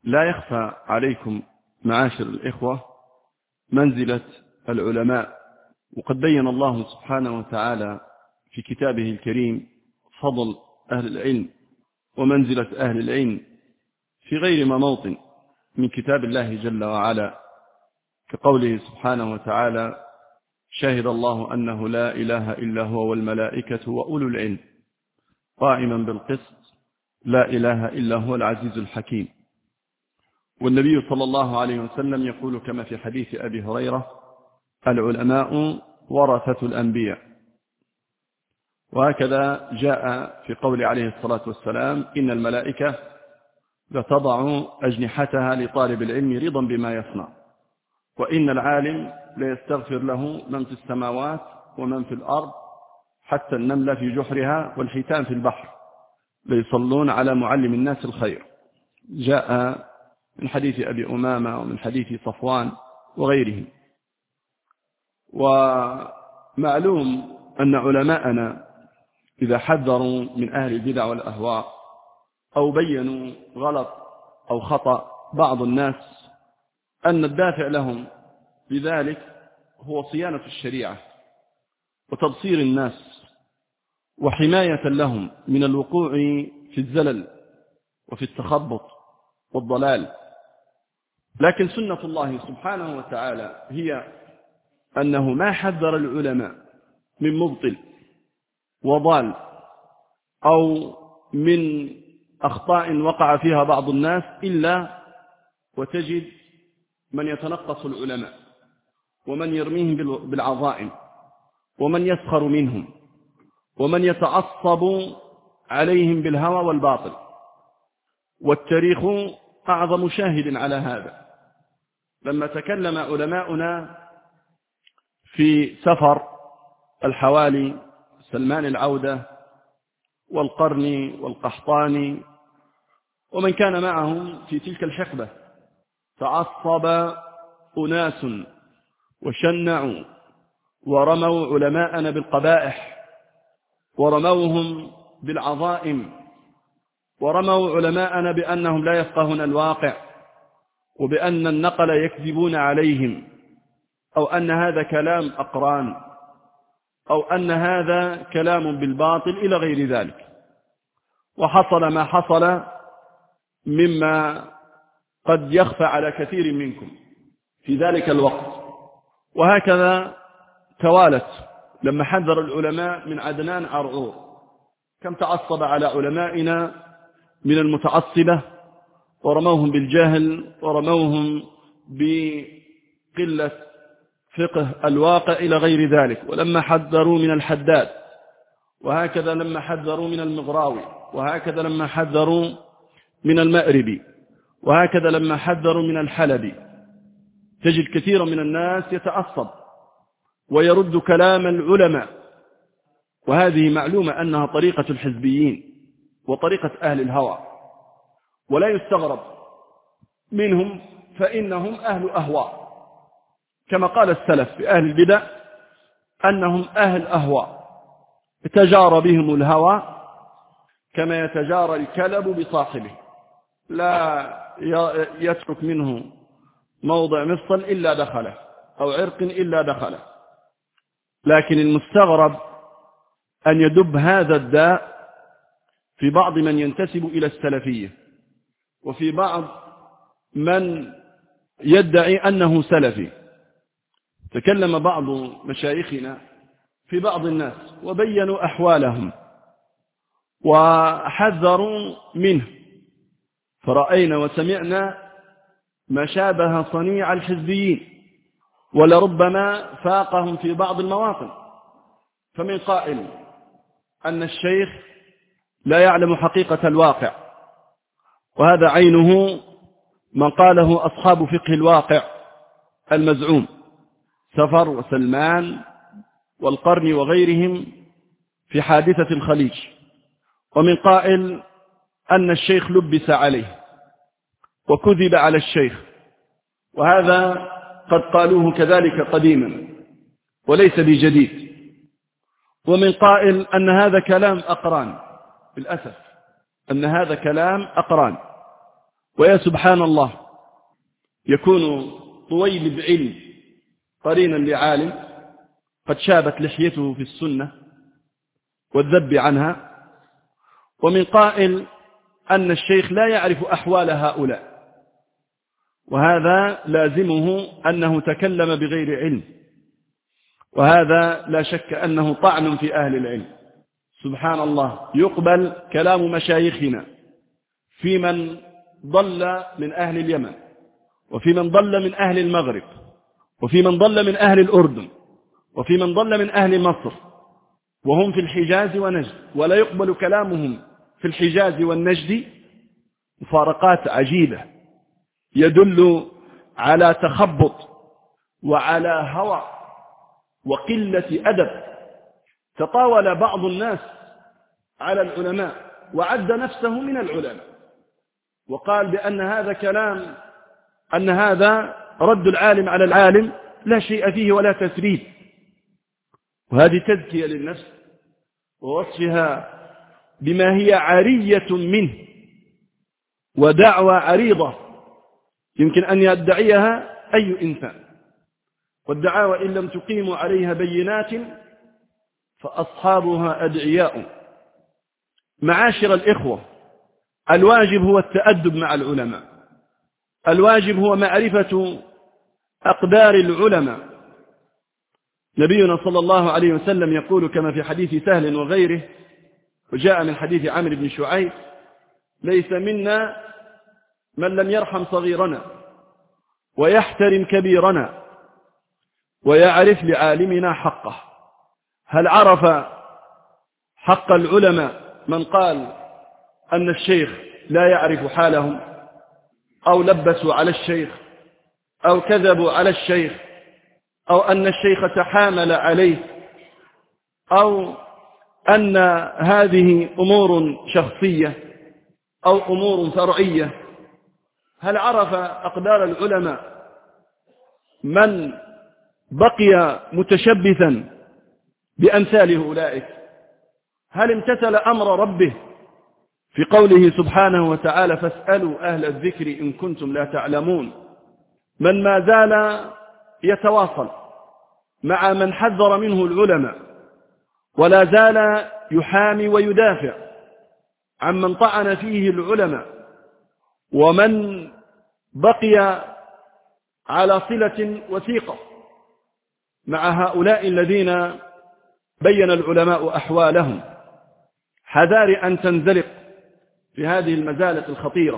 لا يخفى عليكم معاشر الإخوة منزلة العلماء، وقد بين الله سبحانه وتعالى في كتابه الكريم فضل أهل العلم ومنزلة أهل العلم في غير ما موطن من كتاب الله جل وعلا، كقوله سبحانه وتعالى: شهد الله أنه لا إله إلا هو والملائكة وأولو العلم قائما بالقسط لا إله إلا هو العزيز الحكيم. والنبي صلى الله عليه وسلم يقول كما في حديث أبي هريرة: العلماء ورثة الأنبياء. وهكذا جاء في قول عليه الصلاة والسلام: إن الملائكة لتضع أجنحتها لطالب العلم رضا بما يصنع، وإن العالم ليستغفر له من في السماوات ومن في الأرض حتى النملة في جحرها والحيتان في البحر ليصلون على معلم الناس الخير. جاء من حديث أبي أمامة ومن حديث صفوان وغيره. ومعلوم أن علماءنا إذا حذروا من أهل البدع والأهواء أو بينوا غلط أو خطأ بعض الناس، أن الدافع لهم بذلك هو صيانة الشريعة وتبصير الناس وحماية لهم من الوقوع في الزلل وفي التخبط والضلال. لكن سنة الله سبحانه وتعالى هي أنه ما حذر العلماء من مبطل وضال أو من أخطاء وقع فيها بعض الناس إلا وتجد من يتنقص العلماء ومن يرميهم بالعظائم ومن يسخر منهم ومن يتعصب عليهم بالهوى والباطل. والتاريخ أعظم شاهد على هذا. لما تكلم علماؤنا في سفر الحوالي سلمان العودة والقرني والقحطاني ومن كان معهم في تلك الحقبة، تعصب أناس وشنعوا ورموا علماءنا بالقبائح ورموهم بالعظائم ورموا علماءنا بأنهم لا يفقهون الواقع وبأن النقل يكذبون عليهم أو أن هذا كلام أقران أو أن هذا كلام بالباطل إلى غير ذلك. وحصل ما حصل مما قد يخفى على كثير منكم في ذلك الوقت. وهكذا توالت لما حذر العلماء من عدنان عرعور، كم تعصب على علمائنا من المتعصبة ورموهم بالجهل ورموهم بقلة فقه الواقع إلى غير ذلك. ولما حذروا من الحداد، وهكذا لما حذروا من المغراوي، وهكذا لما حذروا من المأربي، وهكذا لما حذروا من الحلبي، تجد كثيرا من الناس يتعصب ويرد كلام العلماء. وهذه معلومة أنها طريقة الحزبيين وطريقة أهل الهوى، ولا يستغرب منهم فإنهم أهل أهواء، كما قال السلف في أهل البدع أنهم أهل أهواء يتجارى بهم الهوى كما يتجارى الكلب بصاحبه، لا يترك منه موضع مفصل إلا دخله أو عرق إلا دخله. لكن المستغرب أن يدب هذا الداء في بعض من ينتسب إلى السلفية وفي بعض من يدعي أنه سلفي. تكلم بعض مشايخنا في بعض الناس وبينوا أحوالهم وحذروا منه، فرأينا وسمعنا ما شابه صنيع الحزبيين ولربما فاقهم في بعض المواطن. فمن قائل أن الشيخ لا يعلم حقيقة الواقع، وهذا عينه من قاله أصحاب فقه الواقع المزعوم سفر وسلمان والقرن وغيرهم في حادثة الخليج. ومن قائل أن الشيخ لبس عليه وكذب على الشيخ، وهذا قد قالوه كذلك قديما وليس بجديد. ومن قائل أن هذا كلام أقران، بالأسف أن هذا كلام أقران، ويا سبحان الله، يكون طويل بعلم قرينا لعالم قد شابت لحيته في السنة والذب عنها، ومن قائل أن الشيخ لا يعرف أحوال هؤلاء، وهذا لازمه أنه تكلم بغير علم، وهذا لا شك أنه طعن في أهل العلم. سبحان الله، يقبل كلام مشايخنا في من ضل من أهل اليمن، وفي من ضل من أهل المغرب، وفي من ضل من أهل الأردن، وفي من ضل من أهل مصر، وهم في الحجاز ونجد، ولا يقبل كلامهم في الحجاز والنجد. مفارقات عجيبة يدل على تخبط وعلى هوى وقلة أدب. تطاول بعض الناس على العلماء وعد نفسه من العلماء، وقال بأن هذا كلام، أن هذا رد العالم على العالم لا شيء فيه ولا تثريب. وهذه تزكية للنفس ووصفها بما هي عارية منه، ودعوى عريضة يمكن أن يدعيها أي إنسان، والدعاوى إن لم تقيموا عليها بينات فأصحابها أدعياء. معاشر الإخوة، الواجب هو التأدب مع العلماء، الواجب هو معرفة أقدار العلماء. نبينا صلى الله عليه وسلم يقول كما في حديث سهل وغيره، وجاء من حديث عمرو بن شعيب: ليس منا من لم يرحم صغيرنا ويحترم كبيرنا ويعرف لعالمنا حقه. هل عرف حق العلماء من قال أن الشيخ لا يعرف حالهم، أو لبسوا على الشيخ، أو كذبوا على الشيخ، أو أن الشيخ تحامل عليه، أو أن هذه أمور شخصية أو أمور فرعية؟ هل عرف أقدار العلماء من بقي متشبثا بأمثال أولئك؟ هل امتثل أمر ربه في قوله سبحانه وتعالى: فاسألوا أهل الذكر إن كنتم لا تعلمون؟ من ما زال يتواصل مع من حذر منه العلماء، ولا زال يحامي ويدافع عن من طعن فيه العلماء، ومن بقي على صلة وثيقة مع هؤلاء الذين بين العلماء أحوالهم. حذار أن تنزلق في هذه المزالق الخطيرة.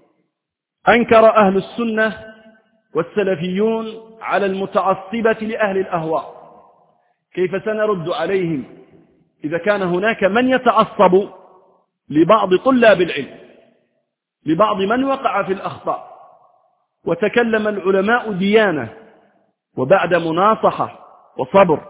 أنكر أهل السنة والسلفيون على المتعصبة لأهل الأهواء. كيف سنرد عليهم إذا كان هناك من يتعصب لبعض طلاب العلم، لبعض من وقع في الأخطاء؟ وتكلم العلماء ديانة وبعد مناصحة وصبر.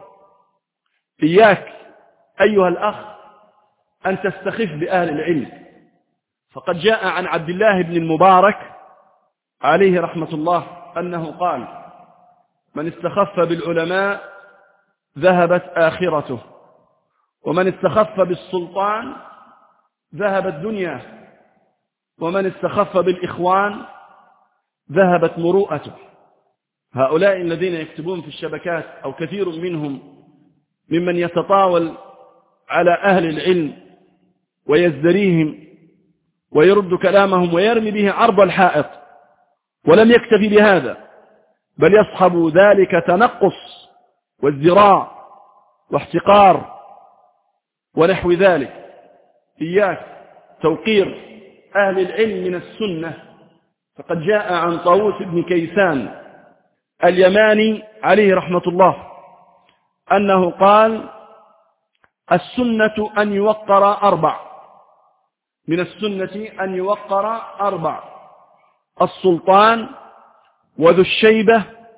إياك أيها الأخ أن تستخف بأهل العلم، فقد جاء عن عبد الله بن المبارك عليه رحمة الله أنه قال: من استخف بالعلماء ذهبت آخرته، ومن استخف بالسلطان ذهبت دنياه، ومن استخف بالإخوان ذهبت مروءته. هؤلاء الذين يكتبون في الشبكات أو كثير منهم ممن يتطاول على أهل العلم ويزدريهم ويرد كلامهم ويرمي به عرض الحائط، ولم يكتفي بهذا بل يصحب ذلك تنقص وازدراء واحتقار ونحو ذلك. إياك توقير أهل العلم من السنة، فقد جاء عن طاووس بن كيسان اليماني عليه رحمة الله أنه قال: السنة أن يوقر 4، من السنة أن يوقر 4: السلطان وذو الشيبة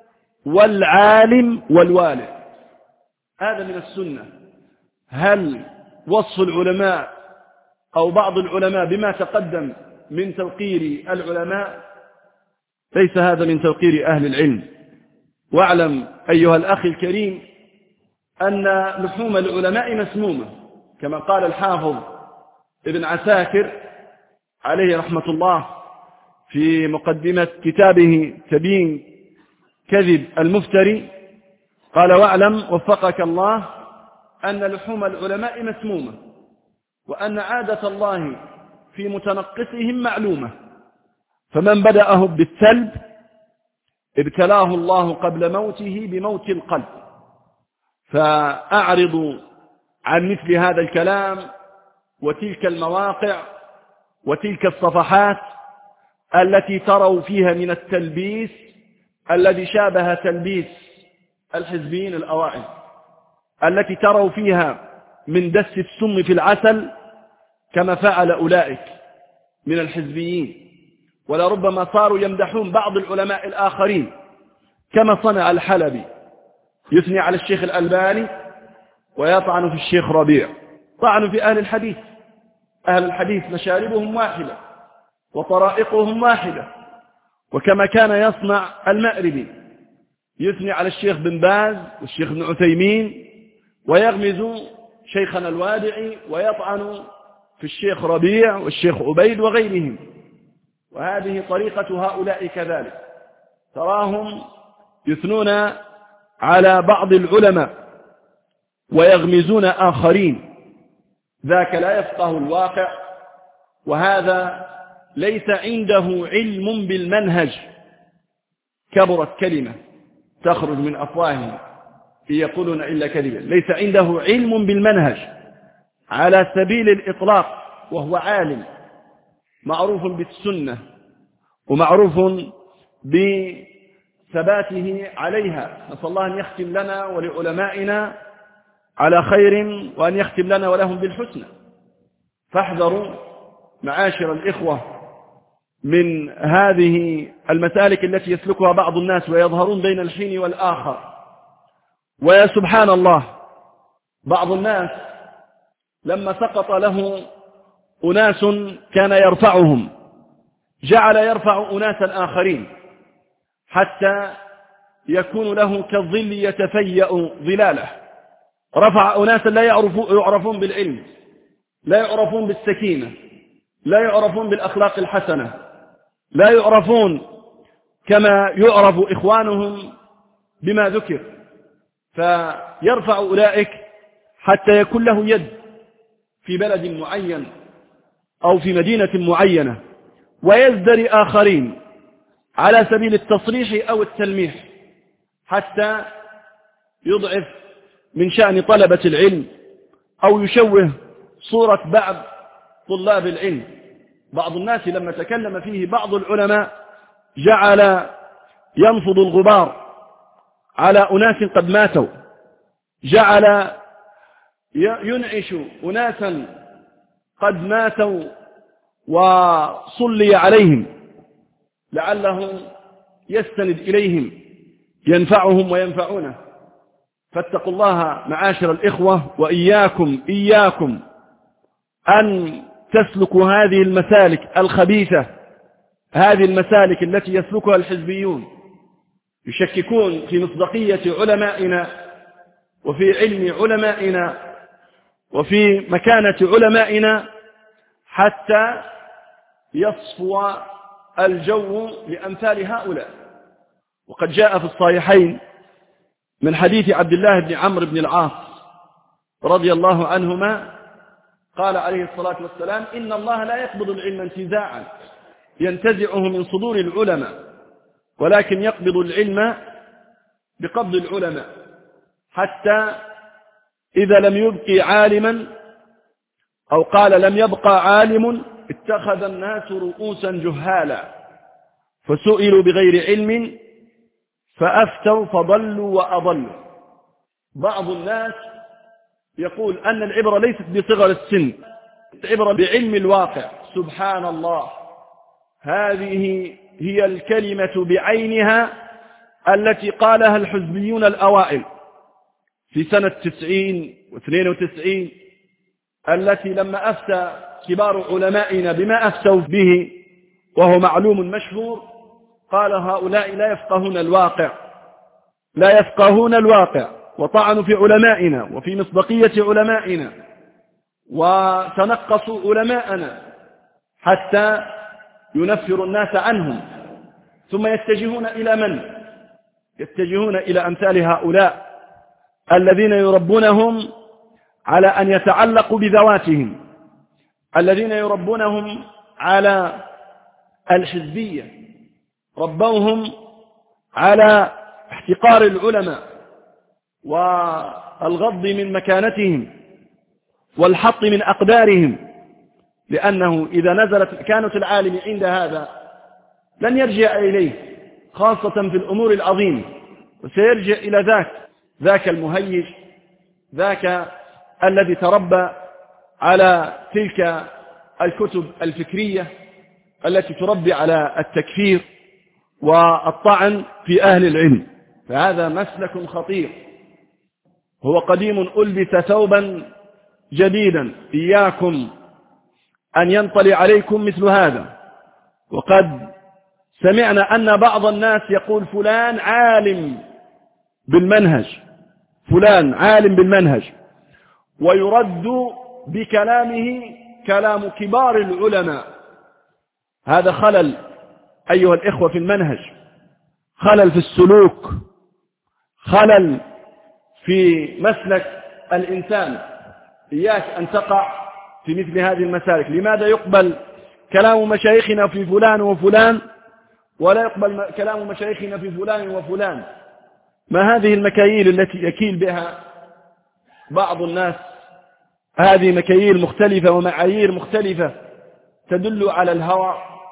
والعالم والوالد. هذا من السنة. هل وصف العلماء أو بعض العلماء بما تقدم من توقير العلماء؟ ليس هذا من توقير أهل العلم. واعلم أيها الأخ الكريم أن لحوم العلماء مسمومة، كما قال الحافظ ابن عساكر عليه رحمة الله في مقدمة كتابه تبيين كذب المفتري قال: واعلم وفقك الله أن لحوم العلماء مسمومة، وأن عادة الله في متنقصهم معلومة، فمن بدأه بالسلب ابتلاه الله قبل موته بموت القلب. فأعرضوا عن مثل هذا الكلام وتلك المواقع وتلك الصفحات التي تروا فيها من التلبيس الذي شابه تلبيس الحزبيين الأوائل، التي تروا فيها من دس السم في العسل كما فعل أولئك من الحزبيين، ولربما صاروا يمدحون بعض العلماء الآخرين كما صنع الحلبي، يثني على الشيخ الألباني ويطعن في الشيخ ربيع. طعن في أهل الحديث. أهل الحديث مشاربهم واحدة وطرائقهم واحدة، وكما كان يصنع المأربي يثني على الشيخ بن باز والشيخ ابن عثيمين ويغمز شيخنا الوادعي ويطعن في الشيخ ربيع والشيخ عبيد وغيرهم. وهذه طريقة هؤلاء كذلك، تراهم يثنون على بعض العلماء ويغمزون آخرين. ذاك لا يفقه الواقع، وهذا ليس عنده علم بالمنهج. كبرت كلمة تخرج من أفواههم إن يقولون إلا كذبا. ليس عنده علم بالمنهج على سبيل الإطلاق، وهو عالم معروف بالسنة ومعروف بثباته عليها. نسأل الله أن يختم لنا ولعلمائنا على خير، وأن يختم لنا ولهم بالحسنى. فاحذروا معاشر الإخوة من هذه المسالك التي يسلكها بعض الناس ويظهرون بين الحين والآخر. ويا سبحان الله، بعض الناس لما سقط له أناس كان يرفعهم جعل يرفع أناسا آخرين حتى يكون له كالظل يتفيأ ظلاله. رفع أناسا لا يعرفون بالعلم، لا يعرفون بالسكينة، لا يعرفون بالأخلاق الحسنة، لا يعرفون كما يعرف إخوانهم بما ذكر، فيرفع أولئك حتى يكون له يد في بلد معين أو في مدينة معينة، ويزدري آخرين على سبيل التصريح أو التلميح حتى يضعف من شأن طلبة العلم أو يشوه صورة بعض طلاب العلم. بعض الناس لما تكلم فيه بعض العلماء جعل ينفض الغبار على أناس قد ماتوا، جعل ينعش أناسا قد ماتوا وصلي عليهم لعله يستند إليهم ينفعهم وينفعونه. فاتقوا الله معاشر الإخوة، وإياكم أن تسلكوا هذه المسالك الخبيثة، هذه المسالك التي يسلكها الحزبيون، يشككون في مصداقية علمائنا وفي علم علمائنا وفي مكانة علمائنا حتى يصفو الجو لأمثال هؤلاء. وقد جاء في الصحيحين من حديث عبد الله بن عمرو بن العاص رضي الله عنهما قال عليه الصلاة والسلام: إن الله لا يقبض العلم انتزاعا ينتزعه من صدور العلماء، ولكن يقبض العلم بقبض العلماء، حتى إذا لم يبقي عالما، أو قال لم يبقى عالم، اتخذ الناس رؤوسا جهالا فسئلوا بغير علم فأفتوا فضلوا وأضلوا. بعض الناس يقول أن العبرة ليست بصغر السن، العبرة بعلم الواقع. سبحان الله، هذه هي الكلمة بعينها التي قالها الحزبيون الأوائل في سنة 90 و92، التي لما أفتى كبار علمائنا بما أفتوا به وهو معلوم مشهور، قال هؤلاء لا يفقهون الواقع، لا يفقهون الواقع، وطعنوا في علمائنا وفي مصداقية علمائنا وتنقصوا علماءنا حتى ينفر الناس عنهم، ثم يتجهون إلى من؟ يتجهون إلى أمثال هؤلاء الذين يربونهم على أن يتعلقوا بذواتهم، الذين يربونهم على الحزبية، ربوهم على احتقار العلماء والغض من مكانتهم والحط من أقدارهم، لأنه إذا نزلت مكانة العالم عند هذا لن يرجع إليه، خاصة في الأمور العظيمة، وسيرجع إلى ذاك المهيج، ذاك الذي تربى على تلك الكتب الفكرية التي تربي على التكفير والطعن في أهل العلم. فهذا مسلك خطير، هو قديم ألبس ثوبا جديدا، إياكم أن ينطلي عليكم مثل هذا. وقد سمعنا أن بعض الناس يقول فلان عالم بالمنهج، فلان عالم بالمنهج، ويرد بكلامه كلام كبار العلماء. هذا خلل أيها الإخوة في المنهج، خلل في السلوك، خلل في مسلك الإنسان. إياك أن تقع في مثل هذه المسالك. لماذا يقبل كلام مشايخنا في فلان وفلان ولا يقبل كلام مشايخنا في فلان وفلان؟ ما هذه المكاييل التي يكيل بها بعض الناس؟ هذه مكاييل مختلفة ومعايير مختلفة تدل على الهوى،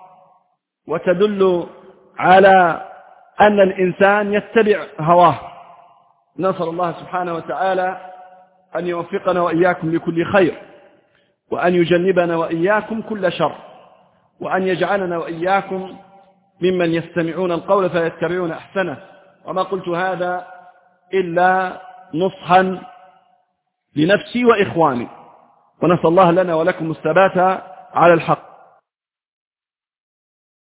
وتدل على أن الإنسان يتبع هواه. نسأل الله سبحانه وتعالى أن يوفقنا وإياكم لكل خير، وأن يجنبنا وإياكم كل شر، وأن يجعلنا وإياكم ممن يستمعون القول فيتبعون أحسنه. وما قلت هذا إلا نصحا لنفسي وإخواني، ونسأل الله لنا ولكم الثبات على الحق.